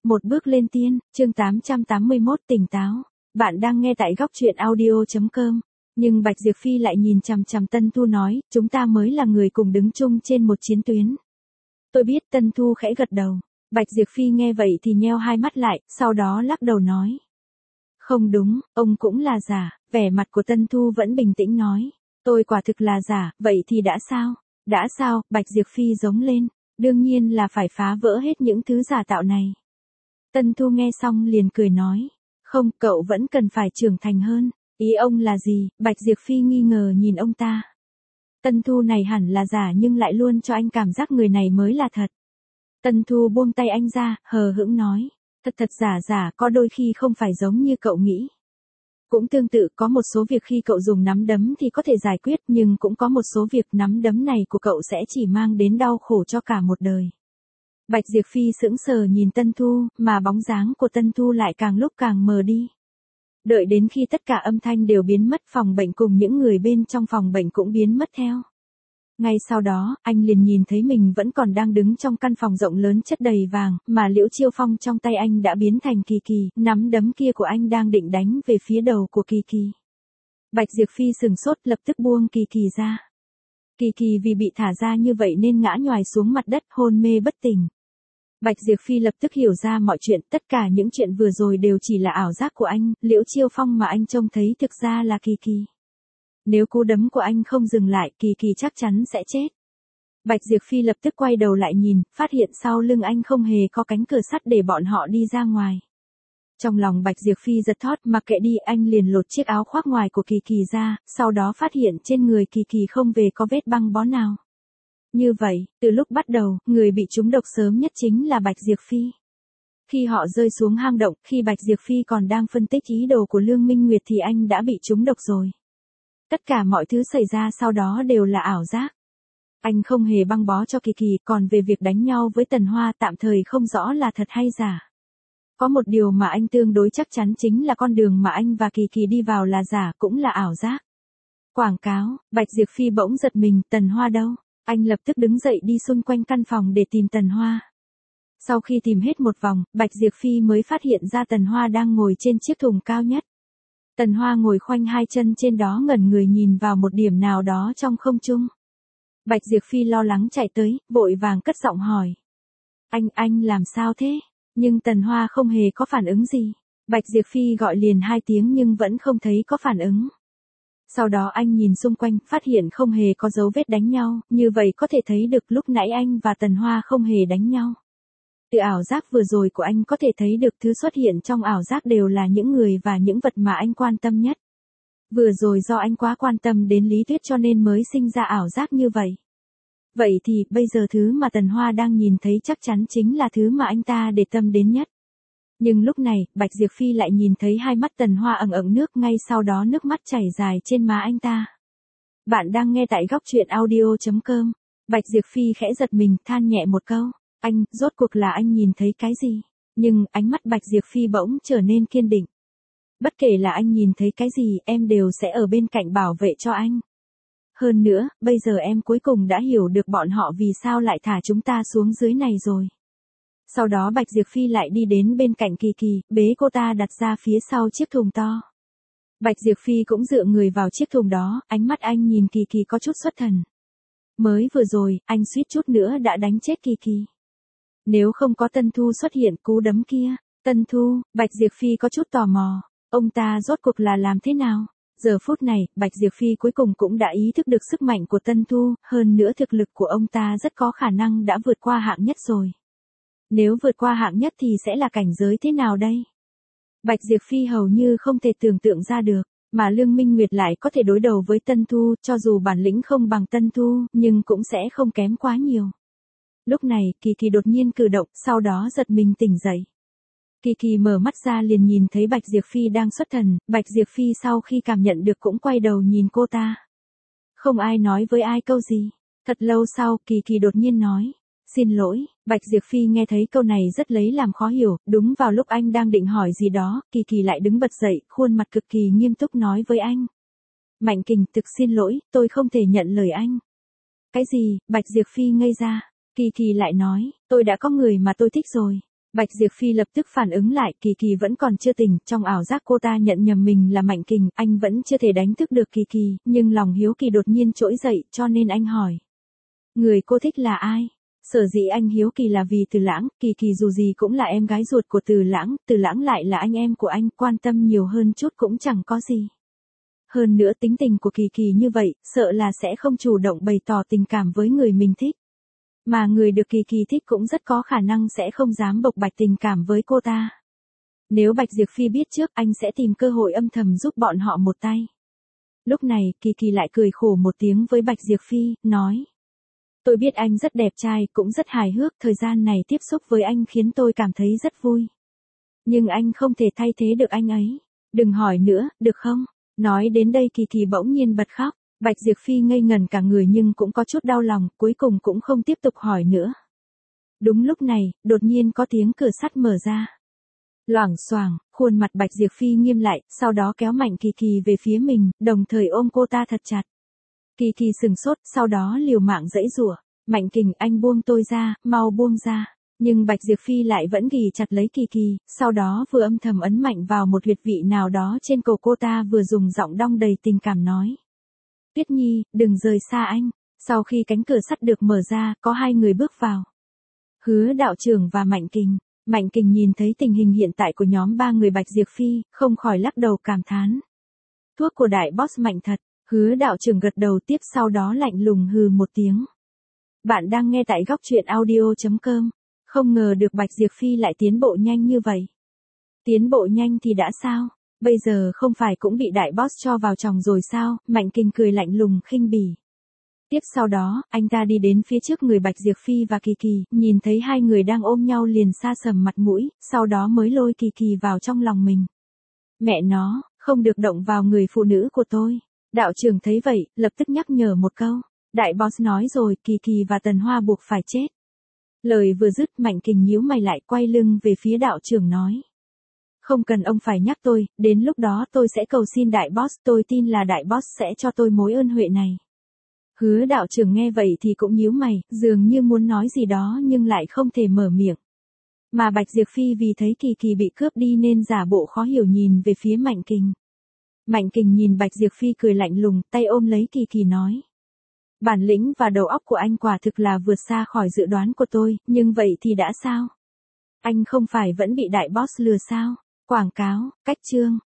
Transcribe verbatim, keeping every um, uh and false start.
Một bước lên tiên, chương tám trăm tám mươi mốt tỉnh táo. Bạn đang nghe tại góc truyện audio chấm com. Nhưng Bạch Diệp Phi lại nhìn chằm chằm Tân Thu nói, chúng ta mới là người cùng đứng chung trên một chiến tuyến. Tôi biết. Tân Thu khẽ gật đầu. Bạch Diệp Phi nghe vậy thì nheo hai mắt lại, sau đó lắc đầu nói. Không đúng, ông cũng là giả. Vẻ mặt của Tân Thu vẫn bình tĩnh nói. Tôi quả thực là giả, vậy thì đã sao? Đã sao? Bạch Diệp Phi giống lên. Đương nhiên là phải phá vỡ hết những thứ giả tạo này. Tân Thu nghe xong liền cười nói. Không, cậu vẫn cần phải trưởng thành hơn. Ý ông là gì? Bạch Diệp Phi nghi ngờ nhìn ông ta. Tân Thu này hẳn là giả nhưng lại luôn cho anh cảm giác người này mới là thật. Tân Thu buông tay anh ra, hờ hững nói. Thật thật giả giả, có đôi khi không phải giống như cậu nghĩ. Cũng tương tự, có một số việc khi cậu dùng nắm đấm thì có thể giải quyết, nhưng cũng có một số việc nắm đấm này của cậu sẽ chỉ mang đến đau khổ cho cả một đời. Bạch Diệp Phi sững sờ nhìn Tân Thu, mà bóng dáng của Tân Thu lại càng lúc càng mờ đi. Đợi đến khi tất cả âm thanh đều biến mất, phòng bệnh cùng những người bên trong phòng bệnh cũng biến mất theo. Ngay sau đó, anh liền nhìn thấy mình vẫn còn đang đứng trong căn phòng rộng lớn chất đầy vàng, mà Liễu Chiêu Phong trong tay anh đã biến thành Kỳ Kỳ, nắm đấm kia của anh đang định đánh về phía đầu của Kỳ Kỳ. Bạch Diệp Phi sừng sốt, lập tức buông Kỳ Kỳ ra. Kỳ Kỳ vì bị thả ra như vậy nên ngã nhoài xuống mặt đất, hôn mê bất tỉnh. Bạch Diệp Phi lập tức hiểu ra mọi chuyện, tất cả những chuyện vừa rồi đều chỉ là ảo giác của anh, Liễu Chiêu Phong mà anh trông thấy thực ra là Kỳ Kỳ. Nếu cú đấm của anh không dừng lại, Kỳ Kỳ chắc chắn sẽ chết. Bạch Diệp Phi lập tức quay đầu lại nhìn, phát hiện sau lưng anh không hề có cánh cửa sắt để bọn họ đi ra ngoài. Trong lòng Bạch Diệp Phi giật thót, mặc kệ đi, anh liền lột chiếc áo khoác ngoài của Kỳ Kỳ ra, sau đó phát hiện trên người Kỳ Kỳ không về có vết băng bó nào. Như vậy, từ lúc bắt đầu, người bị trúng độc sớm nhất chính là Bạch Diệp Phi. Khi họ rơi xuống hang động, khi Bạch Diệp Phi còn đang phân tích ý đồ của Lương Minh Nguyệt thì anh đã bị trúng độc rồi. Tất cả mọi thứ xảy ra sau đó đều là ảo giác. Anh không hề băng bó cho Kỳ Kỳ, còn về việc đánh nhau với Tần Hoa tạm thời không rõ là thật hay giả. Có một điều mà anh tương đối chắc chắn chính là con đường mà anh và Kỳ Kỳ đi vào là giả, cũng là ảo giác. Quảng cáo. Bạch Diệp Phi bỗng giật mình, Tần Hoa đâu? Anh lập tức đứng dậy đi xung quanh căn phòng để tìm Tần Hoa. Sau khi tìm hết một vòng, Bạch Diệp Phi mới phát hiện ra Tần Hoa đang ngồi trên chiếc thùng cao nhất. Tần Hoa ngồi khoanh hai chân trên đó ngẩn người nhìn vào một điểm nào đó trong không trung. Bạch Diệp Phi lo lắng chạy tới, vội vàng cất giọng hỏi. Anh, anh làm sao thế? Nhưng Tần Hoa không hề có phản ứng gì. Bạch Diệp Phi gọi liền hai tiếng nhưng vẫn không thấy có phản ứng. Sau đó anh nhìn xung quanh, phát hiện không hề có dấu vết đánh nhau, như vậy có thể thấy được lúc nãy anh và Tần Hoa không hề đánh nhau. Từ ảo giác vừa rồi của anh có thể thấy được thứ xuất hiện trong ảo giác đều là những người và những vật mà anh quan tâm nhất. Vừa rồi do anh quá quan tâm đến lý thuyết cho nên mới sinh ra ảo giác như vậy. Vậy thì, bây giờ thứ mà Tần Hoa đang nhìn thấy chắc chắn chính là thứ mà anh ta để tâm đến nhất. Nhưng lúc này, Bạch Diệp Phi lại nhìn thấy hai mắt Tần Hoa ẩn ẩn nước, ngay sau đó nước mắt chảy dài trên má anh ta. Bạn đang nghe tại góc truyện audio chấm com. Bạch Diệp Phi khẽ giật mình, than nhẹ một câu. Anh, rốt cuộc là anh nhìn thấy cái gì? Nhưng, ánh mắt Bạch Diệp Phi bỗng trở nên kiên định. Bất kể là anh nhìn thấy cái gì, em đều sẽ ở bên cạnh bảo vệ cho anh. Hơn nữa, bây giờ em cuối cùng đã hiểu được bọn họ vì sao lại thả chúng ta xuống dưới này rồi. Sau đó Bạch Diệp Phi lại đi đến bên cạnh Kỳ Kỳ, bế cô ta đặt ra phía sau chiếc thùng to. Bạch Diệp Phi cũng dựa người vào chiếc thùng đó, ánh mắt anh nhìn Kỳ Kỳ có chút xuất thần. Mới vừa rồi, anh suýt chút nữa đã đánh chết Kỳ Kỳ. Nếu không có Tân Thu xuất hiện cú đấm kia, Tân Thu, Bạch Diệp Phi có chút tò mò, ông ta rốt cuộc là làm thế nào? Giờ phút này, Bạch Diệp Phi cuối cùng cũng đã ý thức được sức mạnh của Tân Thu, hơn nữa thực lực của ông ta rất có khả năng đã vượt qua hạng nhất rồi. Nếu vượt qua hạng nhất thì sẽ là cảnh giới thế nào đây? Bạch Diệp Phi hầu như không thể tưởng tượng ra được, mà Lương Minh Nguyệt lại có thể đối đầu với Tân Thu, cho dù bản lĩnh không bằng Tân Thu, nhưng cũng sẽ không kém quá nhiều. Lúc này, Kỳ Kỳ đột nhiên cử động, sau đó giật mình tỉnh dậy. Kỳ Kỳ mở mắt ra liền nhìn thấy Bạch Diệp Phi đang xuất thần, Bạch Diệp Phi sau khi cảm nhận được cũng quay đầu nhìn cô ta. Không ai nói với ai câu gì. Thật lâu sau, Kỳ Kỳ đột nhiên nói. Xin lỗi. Bạch Diệp Phi nghe thấy câu này rất lấy làm khó hiểu, đúng vào lúc anh đang định hỏi gì đó, Kỳ Kỳ lại đứng bật dậy, khuôn mặt cực kỳ nghiêm túc nói với anh. Mạnh Kình, thực xin lỗi, tôi không thể nhận lời anh. Cái gì? Bạch Diệp Phi ngây ra. Kỳ Kỳ lại nói, tôi đã có người mà tôi thích rồi. Bạch Diệp Phi lập tức phản ứng lại, Kỳ Kỳ vẫn còn chưa tỉnh, trong ảo giác cô ta nhận nhầm mình là Mạnh Kình, anh vẫn chưa thể đánh thức được Kỳ Kỳ, nhưng lòng hiếu kỳ đột nhiên trỗi dậy, cho nên anh hỏi. Người cô thích là ai? Sở dĩ anh hiếu kỳ là vì Từ Lãng, Kỳ Kỳ dù gì cũng là em gái ruột của Từ Lãng, Từ Lãng lại là anh em của anh, quan tâm nhiều hơn chút cũng chẳng có gì. Hơn nữa tính tình của Kỳ Kỳ như vậy, sợ là sẽ không chủ động bày tỏ tình cảm với người mình thích. Mà người được Kỳ Kỳ thích cũng rất có khả năng sẽ không dám bộc bạch tình cảm với cô ta. Nếu Bạch Diệp Phi biết trước, anh sẽ tìm cơ hội âm thầm giúp bọn họ một tay. Lúc này, Kỳ Kỳ lại cười khổ một tiếng với Bạch Diệp Phi, nói. Tôi biết anh rất đẹp trai, cũng rất hài hước, thời gian này tiếp xúc với anh khiến tôi cảm thấy rất vui. Nhưng anh không thể thay thế được anh ấy. Đừng hỏi nữa, được không? Nói đến đây Kỳ Kỳ bỗng nhiên bật khóc. Bạch Diệp Phi ngây ngẩn cả người nhưng cũng có chút đau lòng, cuối cùng cũng không tiếp tục hỏi nữa. Đúng lúc này, đột nhiên có tiếng cửa sắt mở ra. Loảng xoảng, khuôn mặt Bạch Diệp Phi nghiêm lại, sau đó kéo mạnh Kỳ Kỳ về phía mình, đồng thời ôm cô ta thật chặt. Kỳ Kỳ sừng sốt, sau đó liều mạng giãy giụa. Mạnh Kình, anh buông tôi ra, mau buông ra. Nhưng Bạch Diệp Phi lại vẫn ghì chặt lấy Kỳ Kỳ, sau đó vừa âm thầm ấn mạnh vào một huyệt vị nào đó trên cổ cô ta, vừa dùng giọng đong đầy tình cảm nói. Tuyết Nhi, đừng rời xa anh. Sau khi cánh cửa sắt được mở ra, có hai người bước vào. Hứa đạo trưởng và Mạnh Kình. Mạnh Kình nhìn thấy tình hình hiện tại của nhóm ba người Bạch Diệp Phi, không khỏi lắc đầu cảm thán. Thuốc của đại boss mạnh thật. Hứa đạo trưởng gật đầu, tiếp sau đó lạnh lùng hừ một tiếng. Bạn đang nghe tại góc truyện audio chấm com. Không ngờ được Bạch Diệp Phi lại tiến bộ nhanh như vậy. Tiến bộ nhanh thì đã sao? Bây giờ không phải cũng bị đại boss cho vào chồng rồi sao? Mạnh Kình cười lạnh lùng khinh bỉ. Tiếp sau đó, anh ta đi đến phía trước người Bạch Diệp Phi và Kỳ Kỳ, nhìn thấy hai người đang ôm nhau liền sa sầm mặt mũi, sau đó mới lôi Kỳ Kỳ vào trong lòng mình. Mẹ nó, không được động vào người phụ nữ của tôi. Đạo trưởng thấy vậy, lập tức nhắc nhở một câu. Đại boss nói rồi, Kỳ Kỳ và Tần Hoa buộc phải chết. Lời vừa dứt, Mạnh Kình nhíu mày lại, quay lưng về phía đạo trưởng nói. Không cần ông phải nhắc tôi, đến lúc đó tôi sẽ cầu xin đại boss, tôi tin là đại boss sẽ cho tôi mối ơn huệ này. Hứa đạo trưởng nghe vậy thì cũng nhíu mày, dường như muốn nói gì đó nhưng lại không thể mở miệng. Mà Bạch Diệp Phi vì thấy Kỳ Kỳ bị cướp đi nên giả bộ khó hiểu nhìn về phía Mạnh Kình. Mạnh Kình nhìn Bạch Diệp Phi cười lạnh lùng, tay ôm lấy Kỳ Kỳ nói. Bản lĩnh và đầu óc của anh quả thực là vượt xa khỏi dự đoán của tôi, nhưng vậy thì đã sao? Anh không phải vẫn bị đại boss lừa sao? Quảng cáo, cách chương.